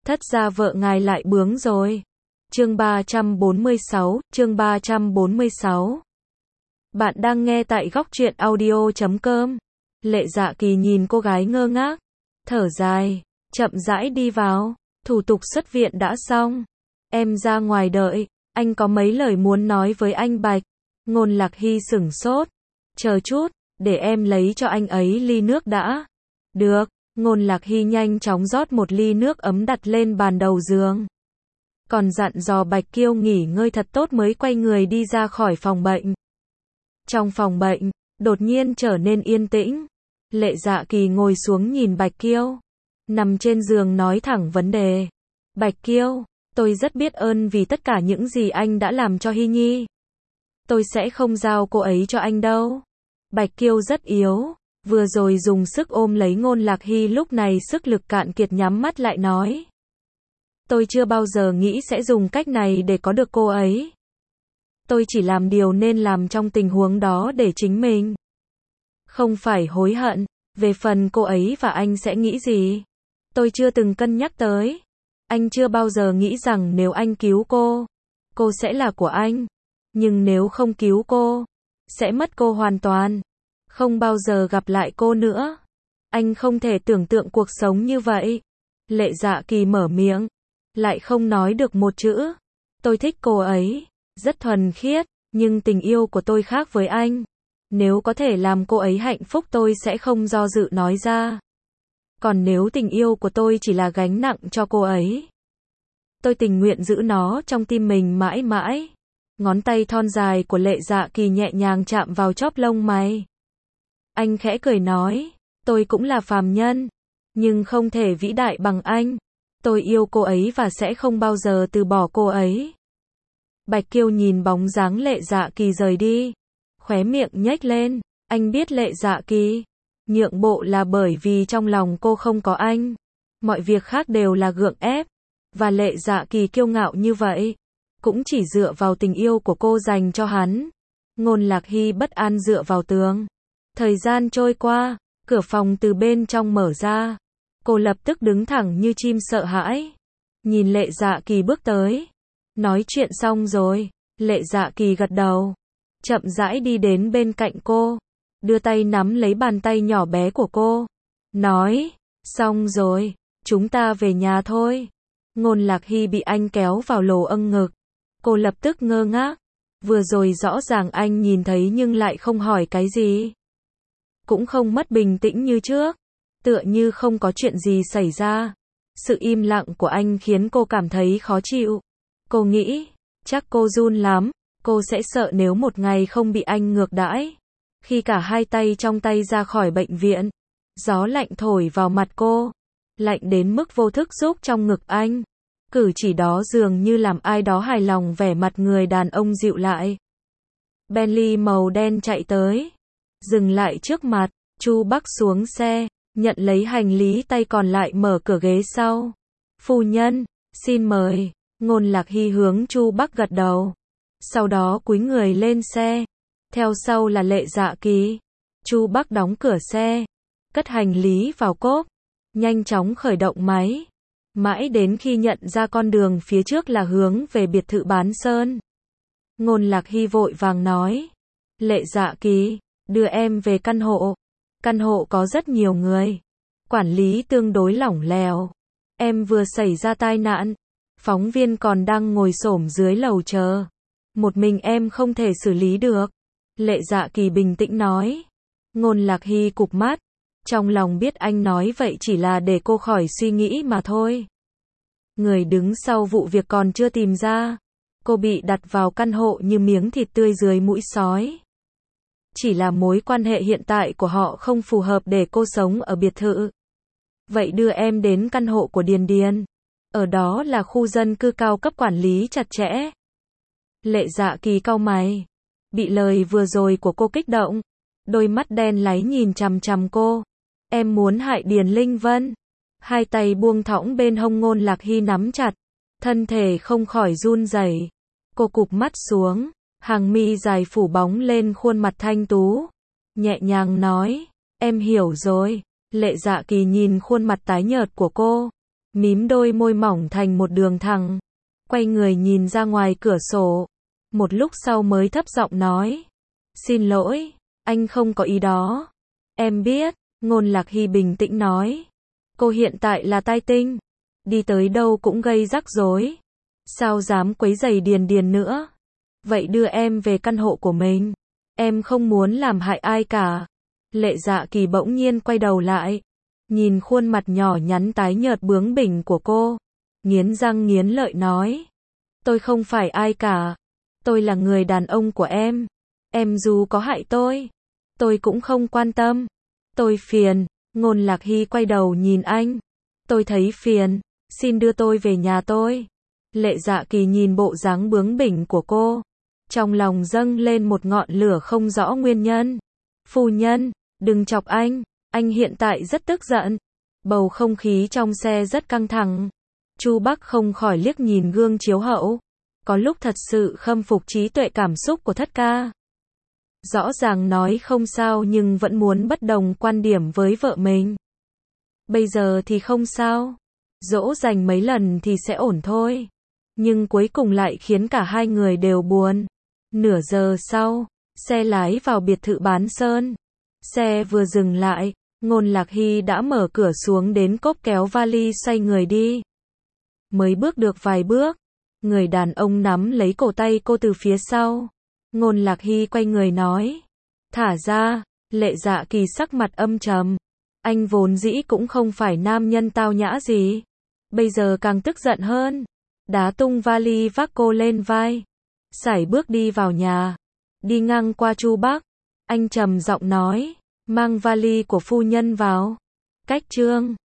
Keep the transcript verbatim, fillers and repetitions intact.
Thất gia vợ ngài lại bướng rồi. Chương ba trăm bốn mươi sáu, chương ba trăm bốn mươi sáu. Bạn đang nghe tại góc truyện audio chấm com. Lệ Dạ Kỳ nhìn cô gái ngơ ngác, thở dài, chậm rãi đi vào. Thủ tục xuất viện đã xong. Em ra ngoài đợi, anh có mấy lời muốn nói với anh Bạch. Ngôn Lạc Hy sửng sốt. Chờ chút, để em lấy cho anh ấy ly nước đã. Được. Ngôn Lạc Hy nhanh chóng rót một ly nước ấm đặt lên bàn đầu giường. Còn dặn dò Bạch Kiêu nghỉ ngơi thật tốt mới quay người đi ra khỏi phòng bệnh. Trong phòng bệnh, đột nhiên trở nên yên tĩnh. Lệ Dạ Kỳ ngồi xuống nhìn Bạch Kiêu. Nằm trên giường nói thẳng vấn đề. Bạch Kiêu, tôi rất biết ơn vì tất cả những gì anh đã làm cho Hy Nhi. Tôi sẽ không giao cô ấy cho anh đâu. Bạch Kiêu rất yếu. Vừa rồi dùng sức ôm lấy Ngôn Lạc Hy, lúc này sức lực cạn kiệt nhắm mắt lại nói. Tôi chưa bao giờ nghĩ sẽ dùng cách này để có được cô ấy. Tôi chỉ làm điều nên làm trong tình huống đó để chính mình không phải hối hận. Về phần cô ấy và anh sẽ nghĩ gì, tôi chưa từng cân nhắc tới. Anh chưa bao giờ nghĩ rằng nếu anh cứu cô, cô sẽ là của anh. Nhưng nếu không cứu cô, sẽ mất cô hoàn toàn. Không bao giờ gặp lại cô nữa. Anh không thể tưởng tượng cuộc sống như vậy. Lệ Dạ Kỳ mở miệng, lại không nói được một chữ. Tôi thích cô ấy, rất thuần khiết, nhưng tình yêu của tôi khác với anh. Nếu có thể làm cô ấy hạnh phúc tôi sẽ không do dự nói ra. Còn nếu tình yêu của tôi chỉ là gánh nặng cho cô ấy, tôi tình nguyện giữ nó trong tim mình mãi mãi. Ngón tay thon dài của Lệ Dạ Kỳ nhẹ nhàng chạm vào chóp lông mày. Anh khẽ cười nói, tôi cũng là phàm nhân, nhưng không thể vĩ đại bằng anh. Tôi yêu cô ấy và sẽ không bao giờ từ bỏ cô ấy. Bạch Kiêu nhìn bóng dáng Lệ Dạ Kỳ rời đi, khóe miệng nhếch lên. Anh biết Lệ Dạ Kỳ nhượng bộ là bởi vì trong lòng cô không có anh. Mọi việc khác đều là gượng ép. Và Lệ Dạ Kỳ kiêu ngạo như vậy, cũng chỉ dựa vào tình yêu của cô dành cho hắn. Ngôn Lạc Hy bất an dựa vào tường. Thời gian trôi qua, cửa phòng từ bên trong mở ra. Cô lập tức đứng thẳng như chim sợ hãi. Nhìn Lệ Dạ Kỳ bước tới. Nói chuyện xong rồi. Lệ Dạ Kỳ gật đầu. Chậm rãi đi đến bên cạnh cô. Đưa tay nắm lấy bàn tay nhỏ bé của cô. Nói, xong rồi, chúng ta về nhà thôi. Ngôn Lạc Hy bị anh kéo vào lồ âng ngực. Cô lập tức ngơ ngác. Vừa rồi rõ ràng anh nhìn thấy nhưng lại không hỏi cái gì. Cũng không mất bình tĩnh như trước. Tựa như không có chuyện gì xảy ra. Sự im lặng của anh khiến cô cảm thấy khó chịu. Cô nghĩ, chắc cô run lắm. Cô sẽ sợ nếu một ngày không bị anh ngược đãi. Khi cả hai tay trong tay ra khỏi bệnh viện, gió lạnh thổi vào mặt cô. Lạnh đến mức vô thức rúc trong ngực anh. Cử chỉ đó dường như làm ai đó hài lòng vẻ mặt người đàn ông dịu lại. Bentley màu đen chạy tới. Dừng lại trước mặt. Chu Bắc xuống xe, nhận lấy hành lý, tay còn lại mở cửa ghế sau. Phu nhân, xin mời. Ngôn Lạc Hy hướng Chu Bắc gật đầu. Sau đó cúi người lên xe. Theo sau là Lệ Dạ Kỳ. Chu Bắc đóng cửa xe, cất hành lý vào cốp, nhanh chóng khởi động máy. Mãi đến khi nhận ra con đường phía trước là hướng về biệt thự Bán Sơn. Ngôn Lạc Hy vội vàng nói. Lệ Dạ Kỳ, đưa em về căn hộ. Căn hộ có rất nhiều người. Quản lý tương đối lỏng lẻo. Em vừa xảy ra tai nạn. Phóng viên còn đang ngồi xổm dưới lầu chờ. Một mình em không thể xử lý được. Lệ Dạ Kỳ bình tĩnh nói. Ngôn Lạc Hy cụp mắt. Trong lòng biết anh nói vậy chỉ là để cô khỏi suy nghĩ mà thôi. Người đứng sau vụ việc còn chưa tìm ra. Cô bị đặt vào căn hộ như miếng thịt tươi dưới mũi sói. Chỉ là mối quan hệ hiện tại của họ không phù hợp để cô sống ở biệt thự. Vậy đưa em đến căn hộ của Điền Điền. Ở đó là khu dân cư cao cấp quản lý chặt chẽ. Lệ Dạ Kỳ cau mày. Bị lời vừa rồi của cô kích động. Đôi mắt đen láy nhìn chằm chằm cô. Em muốn hại Điền Linh Vân. Hai tay buông thõng bên hông Ngôn Lạc Hy nắm chặt. Thân thể không khỏi run rẩy. Cô cụp mắt xuống. Hàng mi dài phủ bóng lên khuôn mặt thanh tú. Nhẹ nhàng nói. Em hiểu rồi. Lệ Dạ Kỳ nhìn khuôn mặt tái nhợt của cô. mím đôi môi mỏng thành một đường thẳng, quay người nhìn ra ngoài cửa sổ. Một lúc sau mới thấp giọng nói, xin lỗi, anh không có ý đó. Em biết, Ngôn Lạc Hy bình tĩnh nói. Cô hiện tại là tai tinh, đi tới đâu cũng gây rắc rối. Sao dám quấy rầy Điền Điền nữa? Vậy đưa em về căn hộ của mình. Em không muốn làm hại ai cả. Lệ Dạ Kỳ bỗng nhiên quay đầu lại, nhìn khuôn mặt nhỏ nhắn tái nhợt bướng bỉnh của cô, nghiến răng nghiến lợi nói. Tôi không phải ai cả. Tôi là người đàn ông của em. Em dù có hại tôi, tôi cũng không quan tâm. Tôi phiền. Ngôn Lạc Hy quay đầu nhìn anh. Tôi thấy phiền. Xin đưa tôi về nhà tôi. Lệ Dạ Kỳ nhìn bộ dáng bướng bỉnh của cô, trong lòng dâng lên một ngọn lửa không rõ nguyên nhân. Phu nhân, đừng chọc anh. Anh hiện tại rất tức giận. Bầu không khí trong xe rất căng thẳng. Chu Bắc không khỏi liếc nhìn gương chiếu hậu. Có lúc thật sự khâm phục trí tuệ cảm xúc của thất ca. Rõ ràng nói không sao nhưng vẫn muốn bất đồng quan điểm với vợ mình. Bây giờ thì không sao. Dỗ dành mấy lần thì sẽ ổn thôi. Nhưng cuối cùng lại khiến cả hai người đều buồn. Nửa giờ sau, xe lái vào biệt thự Bán Sơn. Xe vừa dừng lại, Ngôn Lạc Hy đã mở cửa xuống đến cốp kéo vali xoay người đi. Mới bước được vài bước, người đàn ông nắm lấy cổ tay cô từ phía sau. Ngôn Lạc Hy quay người nói. Thả ra. Lệ Dạ Kỳ sắc mặt âm trầm. Anh vốn dĩ cũng không phải nam nhân tao nhã gì. Bây giờ càng tức giận hơn. Đá tung vali vác cô lên vai. Sải bước đi vào nhà. Đi ngang qua Chu Bắc. Anh trầm giọng nói. Mang vali của phu nhân vào. Cách chương